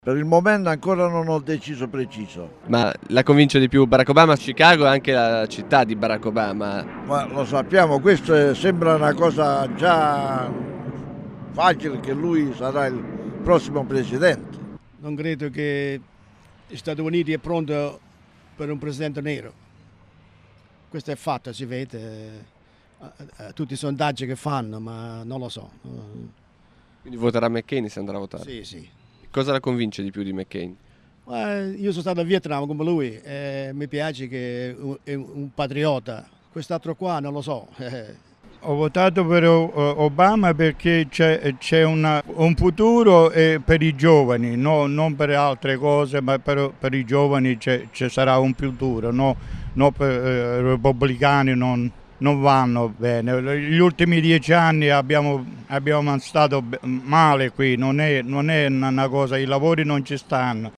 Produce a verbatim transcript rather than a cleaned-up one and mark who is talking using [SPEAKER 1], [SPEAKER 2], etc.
[SPEAKER 1] Per il momento ancora non ho deciso preciso.
[SPEAKER 2] Ma la convince di più Barack Obama? Chicago è anche la città di Barack Obama.
[SPEAKER 1] Ma lo sappiamo, questo è- sembra una cosa già facile che lui sarà il prossimo presidente.
[SPEAKER 3] Non credo che gli Stati Uniti è pronto per un presidente nero. Questo è fatto, si vede, eh, eh, tutti i sondaggi che fanno, ma non lo so.
[SPEAKER 2] Quindi voterà McCain se andrà a votare.
[SPEAKER 3] Sì, sì.
[SPEAKER 2] Cosa la convince di più di McCain?
[SPEAKER 3] Ma io sono stato a Vietnam come lui e mi piace che è un un patriota. Quest'altro qua non lo so.
[SPEAKER 4] Ho votato per O- Obama perché c'è, c'è una- un futuro eh, per i giovani, no- non per altre cose, ma per, per i giovani c'è- ci sarà un futuro, no, no per eh, i repubblicani non, non vanno bene. Gli ultimi dieci anni abbiamo, abbiamo stato be- male qui, non è, non è una una cosa, i lavori non ci stanno.